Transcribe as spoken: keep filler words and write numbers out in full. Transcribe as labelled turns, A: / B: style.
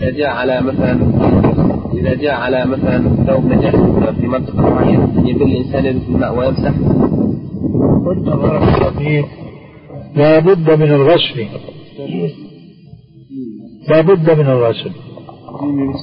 A: إذا جاء على مثلا إذا جاء على مثلا ثوب نجاسة في منطقة معينة يبل الإنسان يدخل الماء ويمسح.
B: قلنا بارك الله فيك لا بد من الغسل لا بد من الغسل